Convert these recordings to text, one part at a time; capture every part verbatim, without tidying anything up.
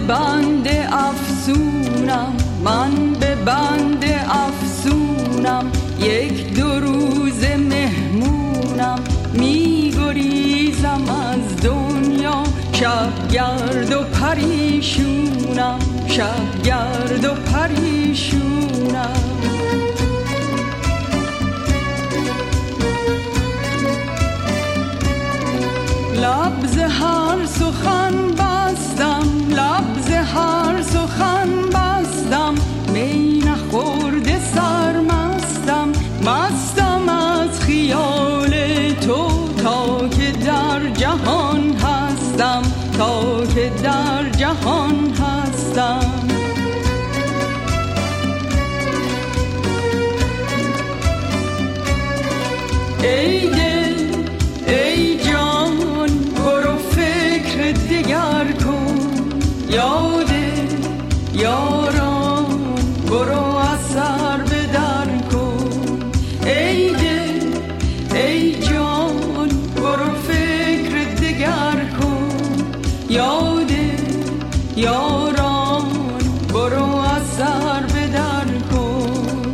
بند افسونم، من به بند افسونم، یک دو روز مهمونم، می گریزم از دنیا، شب گرد و پریشونم، شب گرد و پریشونم. لب ز هر سخن بستم، لب ز هر سخن بستم، می نخورده سرمستم، مستم از خیال تو تا که در جهان هستم، تا که در جهان هستم. ای دل ای جان برو فکر دیگر کن، یاد یاران برو اثر به در کن. ای دل ای جان برو فکر دیگر کن، یاد یاران برو اثر به در کن.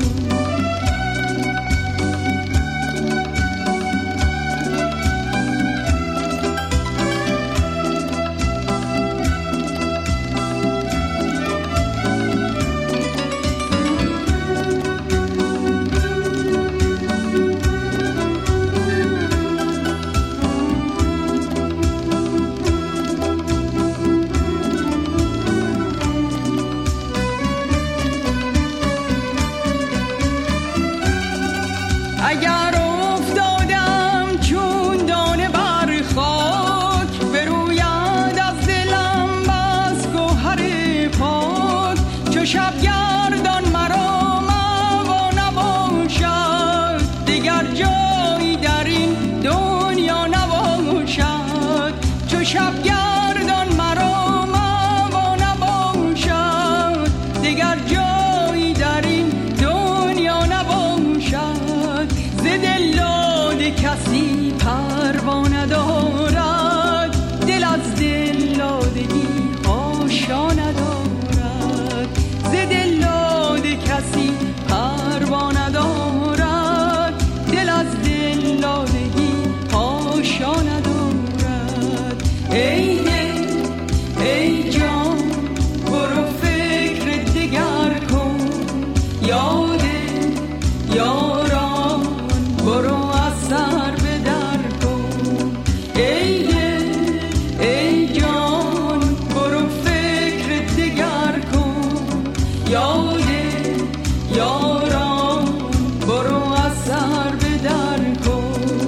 اگر افتادم چون دانه بر خاک، بروید از دلم بس گوهر پاک. چو شب گردان مرا موا نباشد، دیگر جایی در این دنیا نباشد. چو شب گردان مرا موا نباشد، دیگر جایی در این دنیا نباشد. ز دلداده کسی پروا ندارد، دل از دلدادگی آشا ندارد. ز دلداده کسی پروا ندارد، دل از دلدادگی آشا ندارد. ای دل ای جان برو فکر دیگر کن، یاد یاران برو اثر به در کن. ای دل ای جان برو فکر دیگر کن، یاد یاران برو اثر به در کن.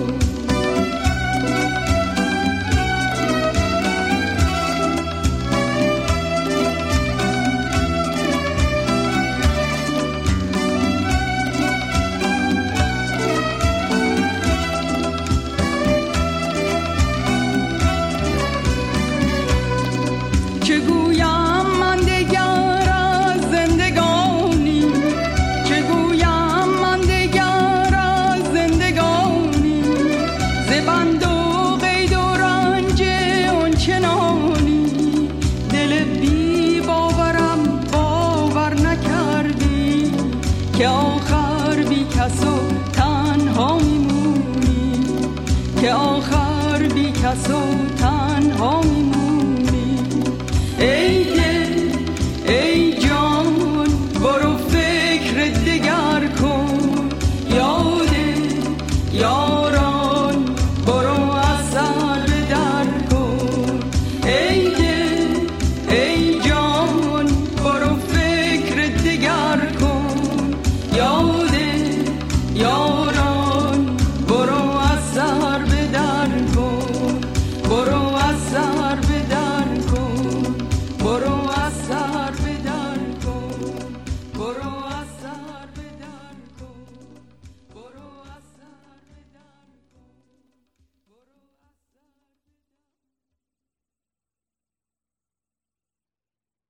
چه گویم من دگر از زندگانی، چه گویم من دگر از زندگانی، ز بند و قید و رنج آنچنانی. دل بی باورم باور نکردی، که آخر بی کس و تنها میمونی، که آخر بی کس و تنها میمونی. ای دل ای جان برو فکر دیگر کن، یاد یاران برو اثر به در کن. ای دل ای جان برو فکر دیگر کن، یاد یاران برو اثر به در کن، برو اثر به در کن، برو اثر